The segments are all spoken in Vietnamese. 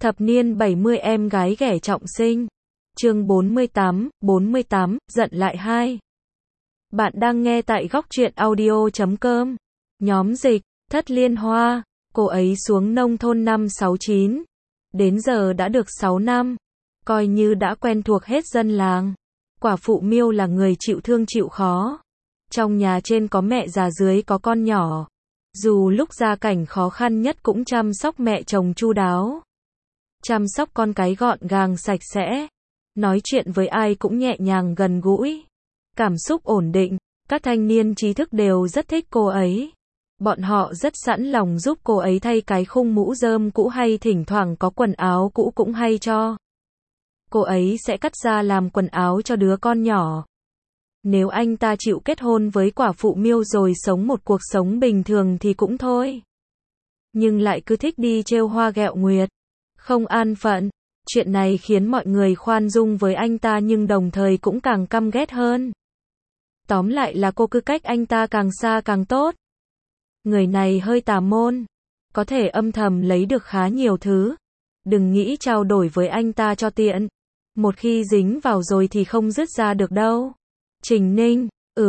Thập niên 70 em gái ghẻ trọng sinh. Chương 48, giận lại 2. Bạn đang nghe tại góc truyện audio.com. Nhóm dịch, Thất Liên Hoa, cô ấy xuống nông thôn năm 69. Đến giờ đã được 6 năm. Coi như đã quen thuộc hết dân làng. Quả phụ Miêu là người chịu thương chịu khó. Trong nhà trên có mẹ già dưới có con nhỏ. Dù lúc gia cảnh khó khăn nhất cũng chăm sóc mẹ chồng chu đáo. Chăm sóc con cái gọn gàng sạch sẽ. Nói chuyện với ai cũng nhẹ nhàng gần gũi. Cảm xúc ổn định. Các thanh niên trí thức đều rất thích cô ấy. Bọn họ rất sẵn lòng giúp cô ấy thay cái khung mũ rơm cũ hay thỉnh thoảng có quần áo cũ cũng hay cho. Cô ấy sẽ cắt ra làm quần áo cho đứa con nhỏ. Nếu anh ta chịu kết hôn với quả phụ Miêu rồi sống một cuộc sống bình thường thì cũng thôi. Nhưng lại cứ thích đi trêu hoa ghẹo nguyệt. Không an phận. Chuyện này khiến mọi người khoan dung với anh ta nhưng đồng thời cũng càng căm ghét hơn. Tóm lại là cô cứ cách anh ta càng xa càng tốt. Người này hơi tà môn. Có thể âm thầm lấy được khá nhiều thứ. Đừng nghĩ trao đổi với anh ta cho tiện. Một khi dính vào rồi thì không dứt ra được đâu. Trình Ninh,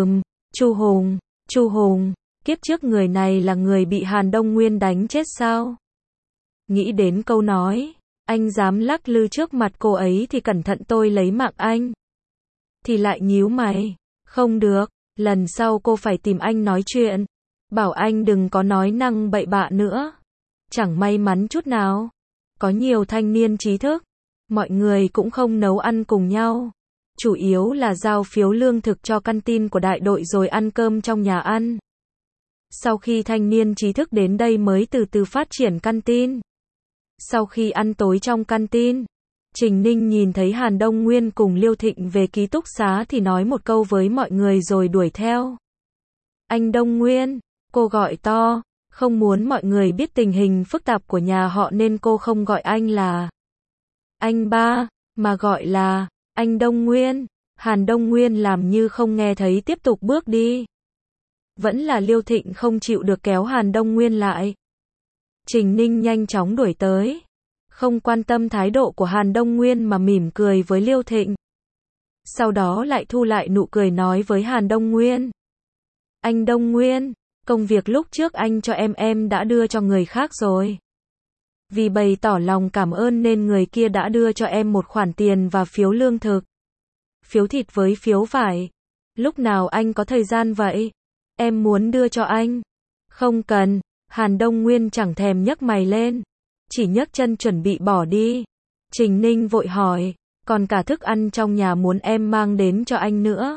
Chu Hùng, kiếp trước người này là người bị Hàn Đông Nguyên đánh chết sao? Nghĩ đến câu nói, anh dám lắc lư trước mặt cô ấy thì cẩn thận tôi lấy mạng anh. Thì lại nhíu mày, không được, lần sau cô phải tìm anh nói chuyện. Bảo anh đừng có nói năng bậy bạ nữa. Chẳng may mắn chút nào. Có nhiều thanh niên trí thức. Mọi người cũng không nấu ăn cùng nhau. Chủ yếu là giao phiếu lương thực cho căn tin của đại đội rồi ăn cơm trong nhà ăn. Sau khi thanh niên trí thức đến đây mới từ từ phát triển căn tin. Sau khi ăn tối trong căn tin, Trình Ninh nhìn thấy Hàn Đông Nguyên cùng Liêu Thịnh về ký túc xá thì nói một câu với mọi người rồi đuổi theo. Anh Đông Nguyên, cô gọi to, không muốn mọi người biết tình hình phức tạp của nhà họ nên cô không gọi anh là anh ba, mà gọi là anh Đông Nguyên. Hàn Đông Nguyên làm như không nghe thấy tiếp tục bước đi. Vẫn là Liêu Thịnh không chịu được kéo Hàn Đông Nguyên lại. Trình Ninh nhanh chóng đuổi tới. Không quan tâm thái độ của Hàn Đông Nguyên mà mỉm cười với Liêu Thịnh. Sau đó lại thu lại nụ cười nói với Hàn Đông Nguyên. Anh Đông Nguyên, công việc lúc trước anh cho em đã đưa cho người khác rồi. Vì bày tỏ lòng cảm ơn nên người kia đã đưa cho em một khoản tiền và phiếu lương thực. Phiếu thịt với phiếu vải. Lúc nào anh có thời gian vậy? Em muốn đưa cho anh. Không cần. Hàn Đông Nguyên chẳng thèm nhấc mày lên. Chỉ nhấc chân chuẩn bị bỏ đi. Trình Ninh vội hỏi. Còn cả thức ăn trong nhà muốn em mang đến cho anh nữa.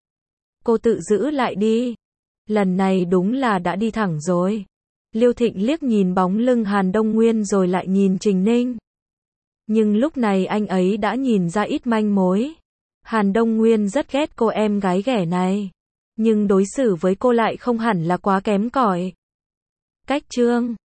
Cô tự giữ lại đi. Lần này đúng là đã đi thẳng rồi. Liêu Thịnh liếc nhìn bóng lưng Hàn Đông Nguyên rồi lại nhìn Trình Ninh. Nhưng lúc này anh ấy đã nhìn ra ít manh mối. Hàn Đông Nguyên rất ghét cô em gái ghẻ này. Nhưng đối xử với cô lại không hẳn là quá kém cỏi. Cách chương